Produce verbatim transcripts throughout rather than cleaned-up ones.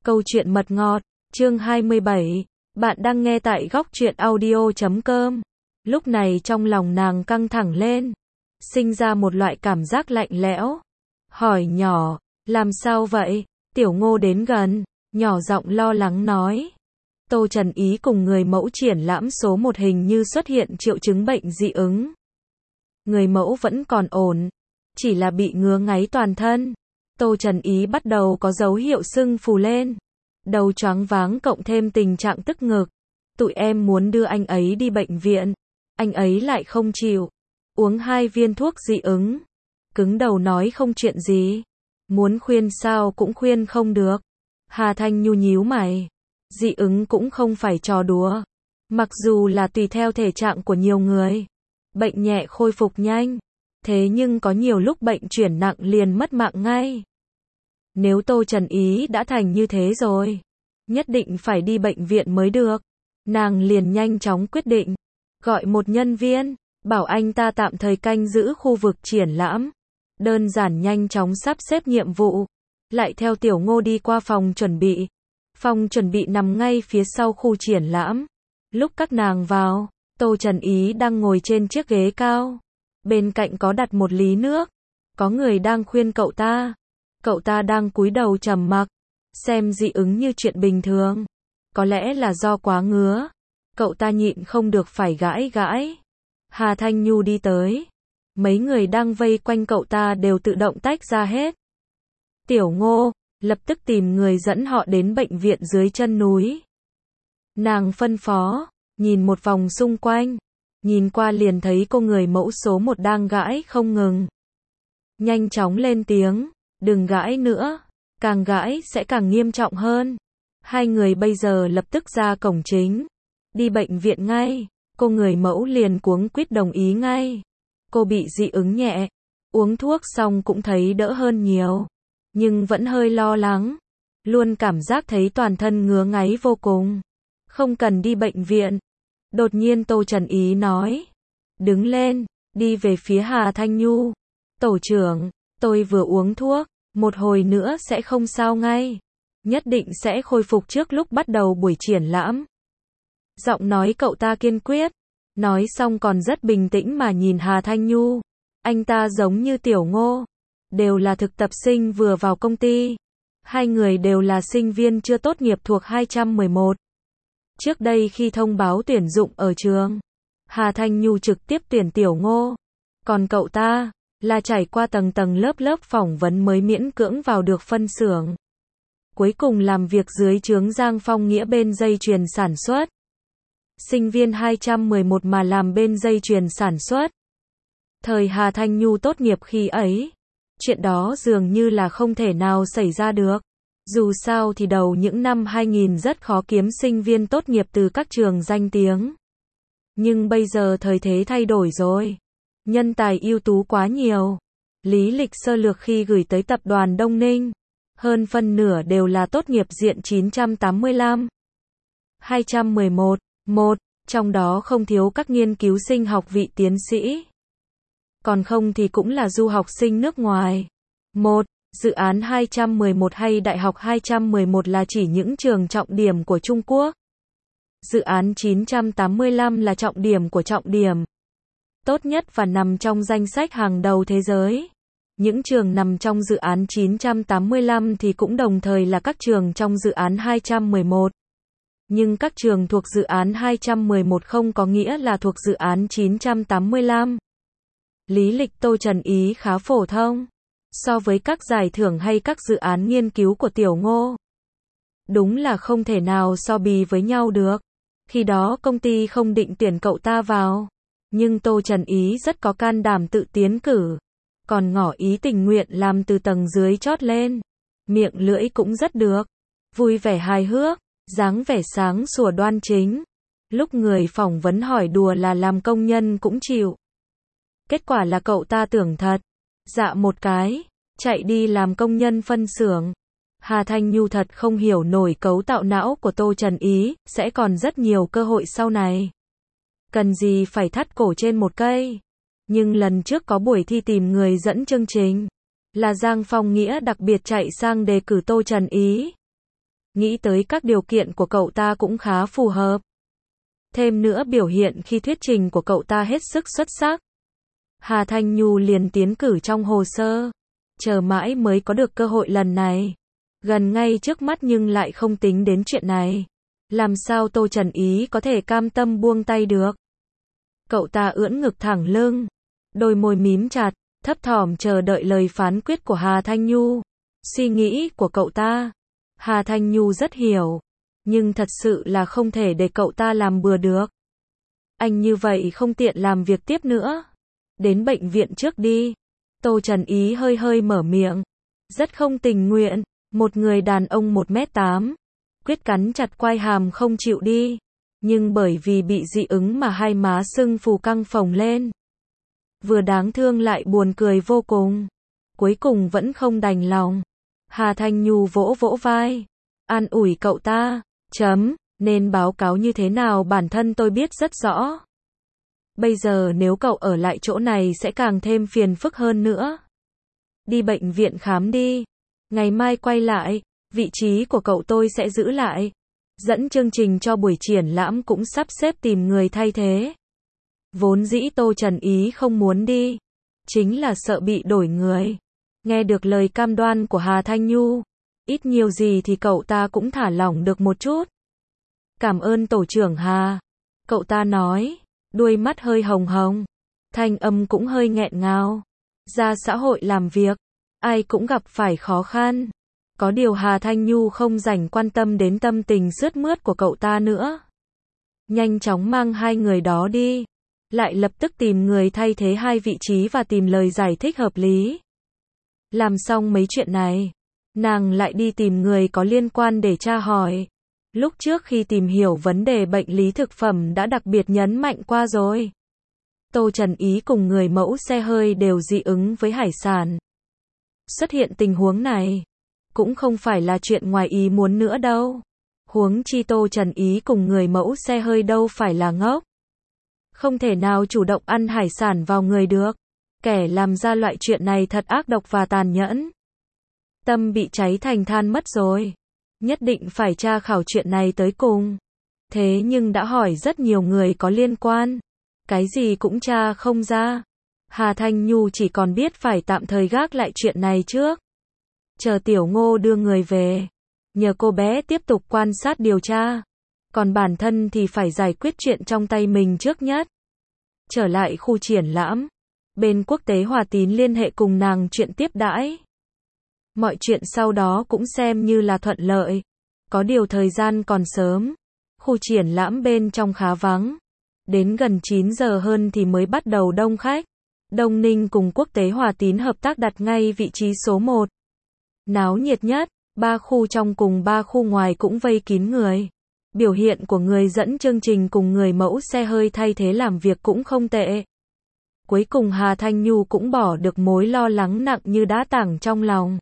Câu chuyện mật ngọt, chương hai mươi bảy. Bạn đang nghe tại góc truyện audio chấm com. Lúc này trong lòng nàng căng thẳng lên, sinh ra một loại cảm giác lạnh lẽo. Hỏi nhỏ, làm sao vậy? Tiểu Ngô đến gần, nhỏ giọng lo lắng nói. Tô Trần Ý cùng người mẫu triển lãm số một hình như xuất hiện triệu chứng bệnh dị ứng. Người mẫu vẫn còn ổn, chỉ là bị ngứa ngáy toàn thân. Tô Trần Ý bắt đầu có dấu hiệu sưng phù lên, đầu choáng váng cộng thêm tình trạng tức ngực. Tụi em muốn đưa anh ấy đi bệnh viện, anh ấy lại không chịu. Uống hai viên thuốc dị ứng, cứng đầu nói không chuyện gì. Muốn khuyên sao cũng khuyên không được. Hà Thanh Nhu nhíu mày. Dị ứng cũng không phải trò đùa. Mặc dù là tùy theo thể trạng của nhiều người, bệnh nhẹ khôi phục nhanh, thế nhưng có nhiều lúc bệnh chuyển nặng liền mất mạng ngay. Nếu Tô Trần Ý đã thành như thế rồi, nhất định phải đi bệnh viện mới được. Nàng liền nhanh chóng quyết định, gọi một nhân viên, bảo anh ta tạm thời canh giữ khu vực triển lãm. Đơn giản nhanh chóng sắp xếp nhiệm vụ, lại theo Tiểu Ngô đi qua phòng chuẩn bị. Phòng chuẩn bị nằm ngay phía sau khu triển lãm. Lúc các nàng vào, Tô Trần Ý đang ngồi trên chiếc ghế cao. Bên cạnh có đặt một ly nước. Có người đang khuyên cậu ta. Cậu ta đang cúi đầu trầm mặc, xem dị ứng như chuyện bình thường. Có lẽ là do quá ngứa. Cậu ta nhịn không được phải gãi gãi. Hà Thanh Nhu đi tới. Mấy người đang vây quanh cậu ta đều tự động tách ra hết. Tiểu Ngô lập tức tìm người dẫn họ đến bệnh viện dưới chân núi. Nàng phân phó, nhìn một vòng xung quanh, nhìn qua liền thấy cô người mẫu số một đang gãi không ngừng. Nhanh chóng lên tiếng, đừng gãi nữa, càng gãi sẽ càng nghiêm trọng hơn. Hai người bây giờ lập tức ra cổng chính, đi bệnh viện ngay. Cô người mẫu liền cuống quýt đồng ý ngay. Cô bị dị ứng nhẹ, uống thuốc xong cũng thấy đỡ hơn nhiều, nhưng vẫn hơi lo lắng, luôn cảm giác thấy toàn thân ngứa ngáy vô cùng. Không cần đi bệnh viện. Đột nhiên Tô Trần Ý nói, đứng lên, đi về phía Hà Thanh Nhu. Tổ trưởng, tôi vừa uống thuốc, một hồi nữa sẽ không sao ngay. Nhất định sẽ khôi phục trước lúc bắt đầu buổi triển lãm. Giọng nói cậu ta kiên quyết, nói xong còn rất bình tĩnh mà nhìn Hà Thanh Nhu. Anh ta giống như Tiểu Ngô, đều là thực tập sinh vừa vào công ty. Hai người đều là sinh viên chưa tốt nghiệp thuộc hai trăm mười một. Trước đây khi thông báo tuyển dụng ở trường, Hà Thanh Nhu trực tiếp tuyển Tiểu Ngô. Còn cậu ta, là trải qua tầng tầng lớp lớp phỏng vấn mới miễn cưỡng vào được phân xưởng. Cuối cùng làm việc dưới trướng Giang Phong Nghĩa bên dây chuyền sản xuất. Sinh viên hai trăm mười một mà làm bên dây chuyền sản xuất. Thời Hà Thanh Nhu tốt nghiệp khi ấy, chuyện đó dường như là không thể nào xảy ra được. Dù sao thì đầu những năm hai nghìn rất khó kiếm sinh viên tốt nghiệp từ các trường danh tiếng. Nhưng bây giờ thời thế thay đổi rồi. Nhân tài ưu tú quá nhiều. Lý lịch sơ lược khi gửi tới tập đoàn Đông Ninh, hơn phân nửa đều là tốt nghiệp diện chín trăm tám mươi lăm. hai trăm mười một, một, trong đó không thiếu các nghiên cứu sinh học vị tiến sĩ. Còn không thì cũng là du học sinh nước ngoài. Một, dự án hai trăm mười một hay Đại học hai trăm mười một là chỉ những trường trọng điểm của Trung Quốc. Dự án chín trăm tám mươi lăm là trọng điểm của trọng điểm. Tốt nhất và nằm trong danh sách hàng đầu thế giới. Những trường nằm trong dự án chín trăm tám mươi lăm thì cũng đồng thời là các trường trong dự án hai trăm mười một. Nhưng các trường thuộc dự án hai trăm mười một không có nghĩa là thuộc dự án chín trăm tám mươi lăm. Lý lịch Tô Trần Ý khá phổ thông, so với các giải thưởng hay các dự án nghiên cứu của Tiểu Ngô. Đúng là không thể nào so bì với nhau được. Khi đó công ty không định tuyển cậu ta vào, nhưng Tô Trần Ý rất có can đảm tự tiến cử, còn ngỏ ý tình nguyện làm từ tầng dưới chót lên. Miệng lưỡi cũng rất được, vui vẻ hài hước, dáng vẻ sáng sủa đoan chính. Lúc người phỏng vấn hỏi đùa là làm công nhân cũng chịu. Kết quả là cậu ta tưởng thật, dạ một cái, chạy đi làm công nhân phân xưởng. Hà Thanh Nhu thật không hiểu nổi cấu tạo não của Tô Trần Ý, sẽ còn rất nhiều cơ hội sau này. Cần gì phải thắt cổ trên một cây. Nhưng lần trước có buổi thi tìm người dẫn chương trình, là Giang Phong Nghĩa đặc biệt chạy sang đề cử Tô Trần Ý. nghĩ tới các điều kiện của cậu ta cũng khá phù hợp. Thêm nữa biểu hiện khi thuyết trình của cậu ta hết sức xuất sắc. Hà Thanh Nhu liền tiến cử trong hồ sơ. Chờ mãi mới có được cơ hội lần này. Gần ngay trước mắt nhưng lại không tính đến chuyện này. Làm sao Tô Trần Ý có thể cam tâm buông tay được? Cậu ta ưỡn ngực thẳng lưng, đôi môi mím chặt, thấp thỏm chờ đợi lời phán quyết của Hà Thanh Nhu. Suy nghĩ của cậu ta, Hà Thanh Nhu rất hiểu, nhưng thật sự là không thể để cậu ta làm bừa được. Anh như vậy không tiện làm việc tiếp nữa. Đến bệnh viện trước đi. Tô Trần Ý hơi hơi mở miệng. Rất không tình nguyện, một người đàn ông một mét tám, quyết cắn chặt quai hàm không chịu đi. Nhưng bởi vì bị dị ứng mà hai má sưng phù căng phồng lên. Vừa đáng thương lại buồn cười vô cùng. Cuối cùng vẫn không đành lòng. Hà Thanh Nhu vỗ vỗ vai, an ủi cậu ta, chấm, nên báo cáo như thế nào bản thân tôi biết rất rõ. Bây giờ nếu cậu ở lại chỗ này sẽ càng thêm phiền phức hơn nữa. Đi bệnh viện khám đi. Ngày mai quay lại, vị trí của cậu tôi sẽ giữ lại. Dẫn chương trình cho buổi triển lãm cũng sắp xếp tìm người thay thế. Vốn dĩ Tô Trần Ý không muốn đi, chính là sợ bị đổi người. Nghe được lời cam đoan của Hà Thanh Nhu, ít nhiều gì thì cậu ta cũng thả lỏng được một chút. Cảm ơn tổ trưởng Hà. Cậu ta nói, đuôi mắt hơi hồng hồng, thanh âm cũng hơi nghẹn ngào. Ra xã hội làm việc, ai cũng gặp phải khó khăn. Có điều Hà Thanh Nhu không rảnh quan tâm đến tâm tình sướt mướt của cậu ta nữa. Nhanh chóng mang hai người đó đi. Lại lập tức tìm người thay thế hai vị trí và tìm lời giải thích hợp lý. Làm xong mấy chuyện này, nàng lại đi tìm người có liên quan để tra hỏi. Lúc trước khi tìm hiểu vấn đề bệnh lý thực phẩm đã đặc biệt nhấn mạnh qua rồi. Tô Trần Ý cùng người mẫu xe hơi đều dị ứng với hải sản. Xuất hiện tình huống này, cũng không phải là chuyện ngoài ý muốn nữa đâu. Huống chi Tô Trần Ý cùng người mẫu xe hơi đâu phải là ngốc. Không thể nào chủ động ăn hải sản vào người được. Kẻ làm ra loại chuyện này thật ác độc và tàn nhẫn. Tâm bị cháy thành than mất rồi. Nhất định phải tra khảo chuyện này tới cùng. Thế nhưng đã hỏi rất nhiều người có liên quan. Cái gì cũng tra không ra. Hà Thanh Nhu chỉ còn biết phải tạm thời gác lại chuyện này trước. Chờ Tiểu Ngô đưa người về. Nhờ cô bé tiếp tục quan sát điều tra. Còn bản thân thì phải giải quyết chuyện trong tay mình trước nhất. Trở lại khu triển lãm. Bên quốc tế Hòa Tín liên hệ cùng nàng chuyện tiếp đãi. Mọi chuyện sau đó cũng xem như là thuận lợi. Có điều thời gian còn sớm. Khu triển lãm bên trong khá vắng. Đến gần chín giờ hơn thì mới bắt đầu đông khách. Đông Ninh cùng quốc tế Hòa Tín hợp tác đặt ngay vị trí số một. Náo nhiệt nhất, ba khu trong cùng ba khu ngoài cũng vây kín người. Biểu hiện của người dẫn chương trình cùng người mẫu xe hơi thay thế làm việc cũng không tệ. Cuối cùng Hà Thanh Nhu cũng bỏ được mối lo lắng nặng như đá tảng trong lòng.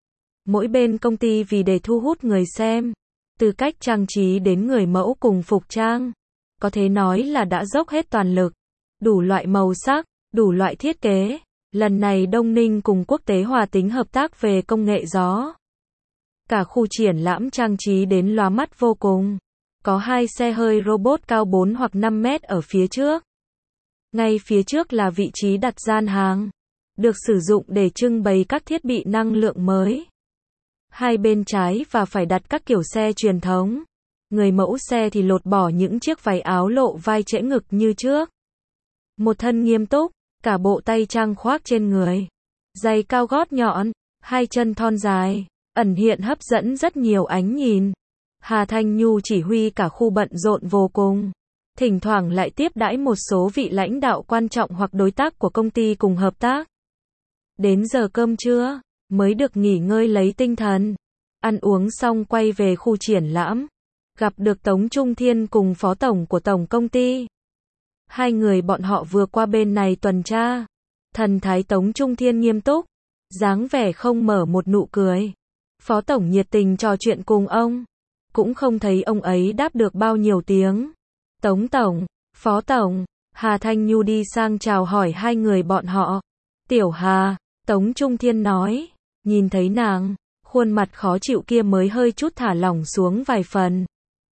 Mỗi bên công ty vì để thu hút người xem, từ cách trang trí đến người mẫu cùng phục trang, có thể nói là đã dốc hết toàn lực. Đủ loại màu sắc, đủ loại thiết kế. Lần này Đông Ninh cùng quốc tế Hòa Tín hợp tác về công nghệ gió. Cả khu triển lãm trang trí đến lóa mắt vô cùng. Có hai xe hơi robot cao bốn hoặc năm mét ở phía trước. Ngay phía trước là vị trí đặt gian hàng, được sử dụng để trưng bày các thiết bị năng lượng mới. Hai bên trái và phải đặt các kiểu xe truyền thống. Người mẫu xe thì lột bỏ những chiếc váy áo lộ vai trễ ngực như trước. Một thân nghiêm túc, cả bộ tay trang khoác trên người. Giày cao gót nhọn, hai chân thon dài, ẩn hiện hấp dẫn rất nhiều ánh nhìn. Hà Thanh Nhu chỉ huy cả khu bận rộn vô cùng. Thỉnh thoảng lại tiếp đãi một số vị lãnh đạo quan trọng hoặc đối tác của công ty cùng hợp tác. Đến giờ cơm trưa, mới được nghỉ ngơi lấy tinh thần. Ăn uống xong quay về khu triển lãm. Gặp được Tống Trung Thiên cùng phó tổng của tổng công ty. Hai người bọn họ vừa qua bên này tuần tra. Thần thái Tống Trung Thiên nghiêm túc, dáng vẻ không mở một nụ cười. Phó tổng nhiệt tình trò chuyện cùng ông. Cũng không thấy ông ấy đáp được bao nhiêu tiếng. Tống tổng, phó tổng, Hà Thanh Nhu đi sang chào hỏi hai người bọn họ. Tiểu Hà, Tống Trung Thiên nói, nhìn thấy nàng, Khuôn mặt khó chịu kia mới hơi chút thả lỏng xuống vài phần.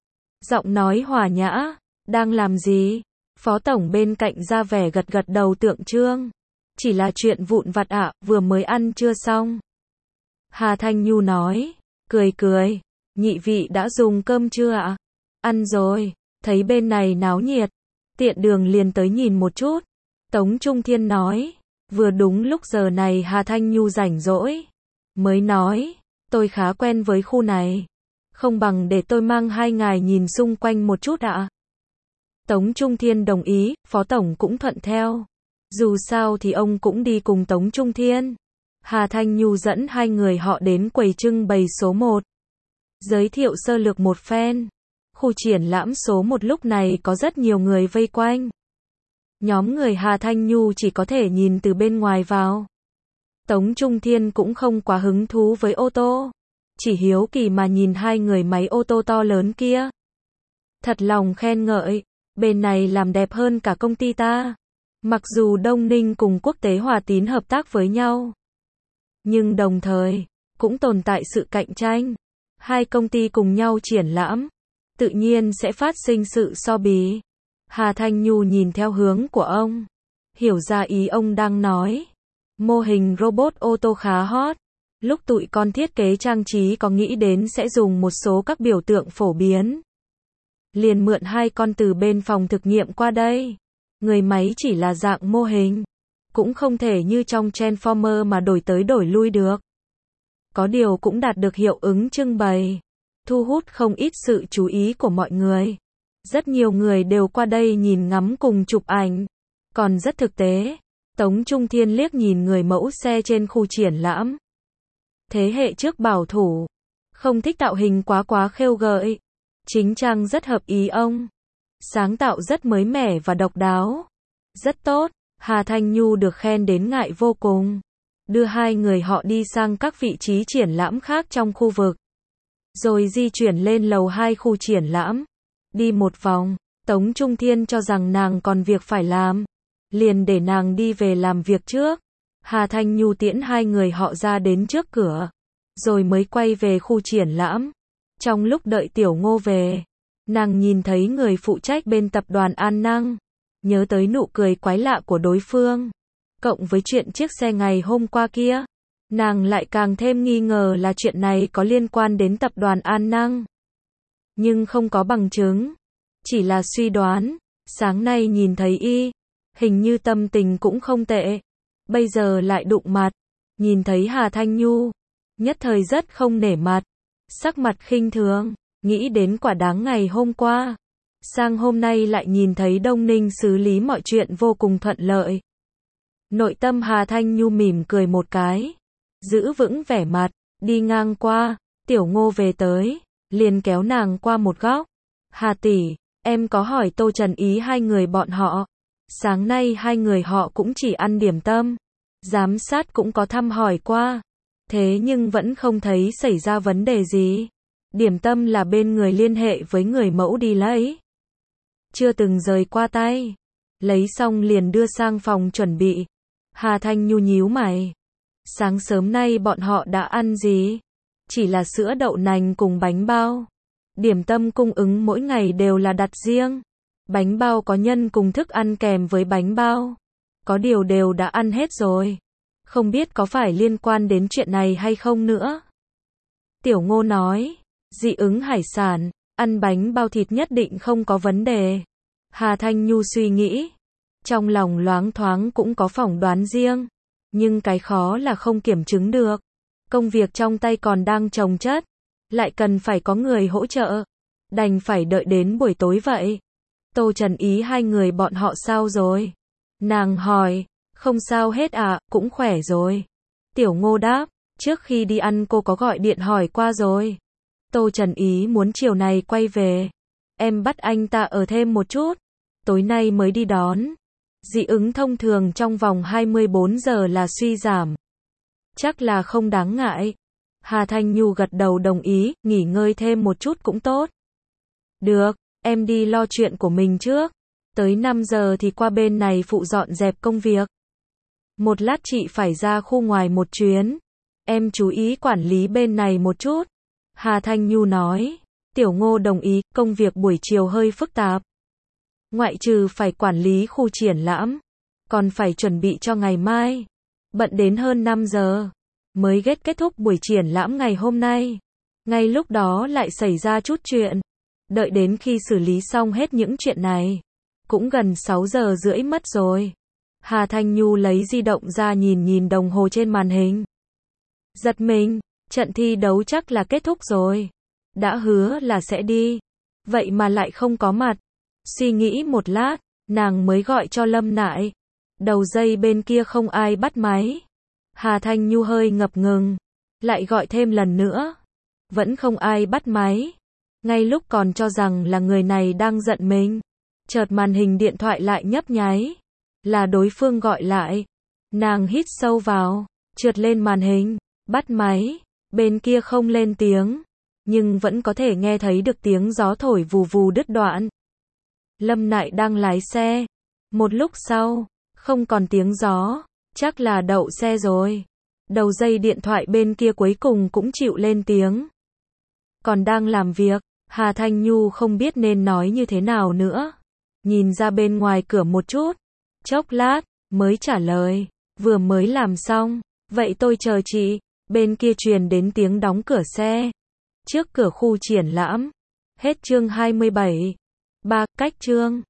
Giọng nói hòa nhã, đang làm gì? Phó tổng bên cạnh ra vẻ gật gật đầu tượng trưng. Chỉ là chuyện vụn vặt ạ, vừa mới ăn chưa xong. Hà Thanh Nhu nói, cười cười, nhị vị đã dùng cơm chưa ạ? Ăn rồi, thấy bên này náo nhiệt, tiện đường liền tới nhìn một chút. Tống Trung Thiên nói, vừa đúng lúc giờ này Hà Thanh Nhu rảnh rỗi. Mới nói, tôi khá quen với khu này. Không bằng để tôi mang hai ngài nhìn xung quanh một chút ạ. Tống Trung Thiên đồng ý, Phó Tổng cũng thuận theo. Dù sao thì ông cũng đi cùng Tống Trung Thiên. Hà Thanh Nhu dẫn hai người họ đến quầy trưng bày số một. Giới thiệu sơ lược một phen. Khu triển lãm số một lúc này có rất nhiều người vây quanh. Nhóm người Hà Thanh Nhu chỉ có thể nhìn từ bên ngoài vào. Tống Trung Thiên cũng không quá hứng thú với ô tô. Chỉ hiếu kỳ mà nhìn hai người máy ô tô to lớn kia. Thật lòng khen ngợi, bên này làm đẹp hơn cả công ty ta. Mặc dù Đông Ninh cùng Quốc tế Hòa Tín hợp tác với nhau, nhưng đồng thời, cũng tồn tại sự cạnh tranh. Hai công ty cùng nhau triển lãm, tự nhiên sẽ phát sinh sự so bì. Hà Thanh Nhu nhìn theo hướng của ông, hiểu ra ý ông đang nói. Mô hình robot ô tô khá hot. Lúc tụi con thiết kế trang trí có nghĩ đến sẽ dùng một số các biểu tượng phổ biến. Liền mượn hai con từ bên phòng thực nghiệm qua đây. Người máy chỉ là dạng mô hình, cũng không thể như trong Transformer mà đổi tới đổi lui được. Có điều cũng đạt được hiệu ứng trưng bày, thu hút không ít sự chú ý của mọi người. Rất nhiều người đều qua đây nhìn ngắm cùng chụp ảnh, còn rất thực tế. Tống Trung Thiên liếc nhìn người mẫu xe trên khu triển lãm. Thế hệ trước bảo thủ, không thích tạo hình quá quá khêu gợi. Chính trang rất hợp ý ông. Sáng tạo rất mới mẻ và độc đáo. Rất tốt, Hà Thanh Nhu được khen đến ngại vô cùng. Đưa hai người họ đi sang các vị trí triển lãm khác trong khu vực. Rồi di chuyển lên lầu hai khu triển lãm. Đi một vòng, Tống Trung Thiên cho rằng nàng còn việc phải làm. Liền để nàng đi về làm việc trước. Hà Thanh Nhu tiễn hai người họ ra đến trước cửa. Rồi mới quay về khu triển lãm. Trong lúc đợi Tiểu Ngô về, nàng nhìn thấy người phụ trách bên tập đoàn An Năng. Nhớ tới nụ cười quái lạ của đối phương. Cộng với chuyện chiếc xe ngày hôm qua kia. Nàng lại càng thêm nghi ngờ là chuyện này có liên quan đến tập đoàn An Năng. Nhưng không có bằng chứng. Chỉ là suy đoán. Sáng nay nhìn thấy y. Hình như tâm tình cũng không tệ. Bây giờ lại đụng mặt. Nhìn thấy Hà Thanh Nhu. Nhất thời rất không nể mặt. Sắc mặt khinh thường. Nghĩ đến quả đáng ngày hôm qua. Sang hôm nay lại nhìn thấy Đông Ninh xử lý mọi chuyện vô cùng thuận lợi. Nội tâm Hà Thanh Nhu mỉm cười một cái. Giữ vững vẻ mặt. Đi ngang qua. Tiểu Ngô về tới. Liền kéo nàng qua một góc. Hà tỷ, em có hỏi Tô Trần ý hai người bọn họ. Sáng nay hai người họ cũng chỉ ăn điểm tâm. Giám sát cũng có thăm hỏi qua. Thế nhưng vẫn không thấy xảy ra vấn đề gì. Điểm tâm là bên người liên hệ với người mẫu đi lấy. Chưa từng rời qua tay. Lấy xong liền đưa sang phòng chuẩn bị. Hà Thanh Nhu nhíu mày. Sáng sớm nay bọn họ đã ăn gì? Chỉ là sữa đậu nành cùng bánh bao. Điểm tâm cung ứng mỗi ngày đều là đặt riêng. Bánh bao có nhân cùng thức ăn kèm với bánh bao. Có điều đều đã ăn hết rồi. Không biết có phải liên quan đến chuyện này hay không nữa. Tiểu Ngô nói. Dị ứng hải sản. Ăn bánh bao thịt nhất định không có vấn đề. Hà Thanh Nhu suy nghĩ. Trong lòng loáng thoáng cũng có phỏng đoán riêng. Nhưng cái khó là không kiểm chứng được. Công việc trong tay còn đang chồng chất. Lại cần phải có người hỗ trợ. Đành phải đợi đến buổi tối vậy. Tô Trần ý hai người bọn họ sao rồi? Nàng hỏi. Không sao hết à, cũng khỏe rồi. Tiểu Ngô đáp. Trước khi đi ăn cô có gọi điện hỏi qua rồi. Tô Trần ý muốn chiều này quay về. Em bắt anh ta ở thêm một chút. Tối nay mới đi đón. Dị ứng thông thường trong vòng hai mươi bốn giờ là suy giảm. Chắc là không đáng ngại. Hà Thanh Nhu gật đầu đồng ý, nghỉ ngơi thêm một chút cũng tốt. Được, em đi lo chuyện của mình trước. Tới năm giờ thì qua bên này phụ dọn dẹp công việc. Một lát chị phải ra khu ngoài một chuyến. em chú ý quản lý bên này một chút. Hà Thanh Nhu nói. Tiểu Ngô đồng ý, công việc buổi chiều hơi phức tạp. Ngoại trừ phải quản lý khu triển lãm, còn phải chuẩn bị cho ngày mai. Bận đến hơn năm giờ, mới ghét kết thúc buổi triển lãm ngày hôm nay. Ngay lúc đó lại xảy ra chút chuyện. Đợi đến khi xử lý xong hết những chuyện này, cũng gần sáu giờ rưỡi mất rồi. Hà Thanh Nhu lấy di động ra nhìn nhìn đồng hồ trên màn hình. Giật mình, trận thi đấu chắc là kết thúc rồi. Đã hứa là sẽ đi, vậy mà lại không có mặt. Suy nghĩ một lát, nàng mới gọi cho Lâm Nại. Đầu dây bên kia không ai bắt máy. Hà Thanh Nhu hơi ngập ngừng, lại gọi thêm lần nữa. Vẫn không ai bắt máy. Ngay lúc còn cho rằng là người này đang giận mình, chợt màn hình điện thoại lại nhấp nháy. Là đối phương gọi lại. Nàng hít sâu vào, trượt lên màn hình, bắt máy. Bên kia không lên tiếng, nhưng vẫn có thể nghe thấy được tiếng gió thổi vù vù đứt đoạn. Lâm Nại đang lái xe. Một lúc sau, không còn tiếng gió, chắc là đậu xe rồi. Đầu dây điện thoại bên kia cuối cùng cũng chịu lên tiếng. Còn đang làm việc, Hà Thanh Nhu không biết nên nói như thế nào nữa. Nhìn ra bên ngoài cửa một chút, chốc lát, mới trả lời. Vừa mới làm xong, vậy tôi chờ chị. Bên kia truyền đến tiếng đóng cửa xe. Trước cửa khu triển lãm. Hết chương hai mươi bảy. Ba, cách chương.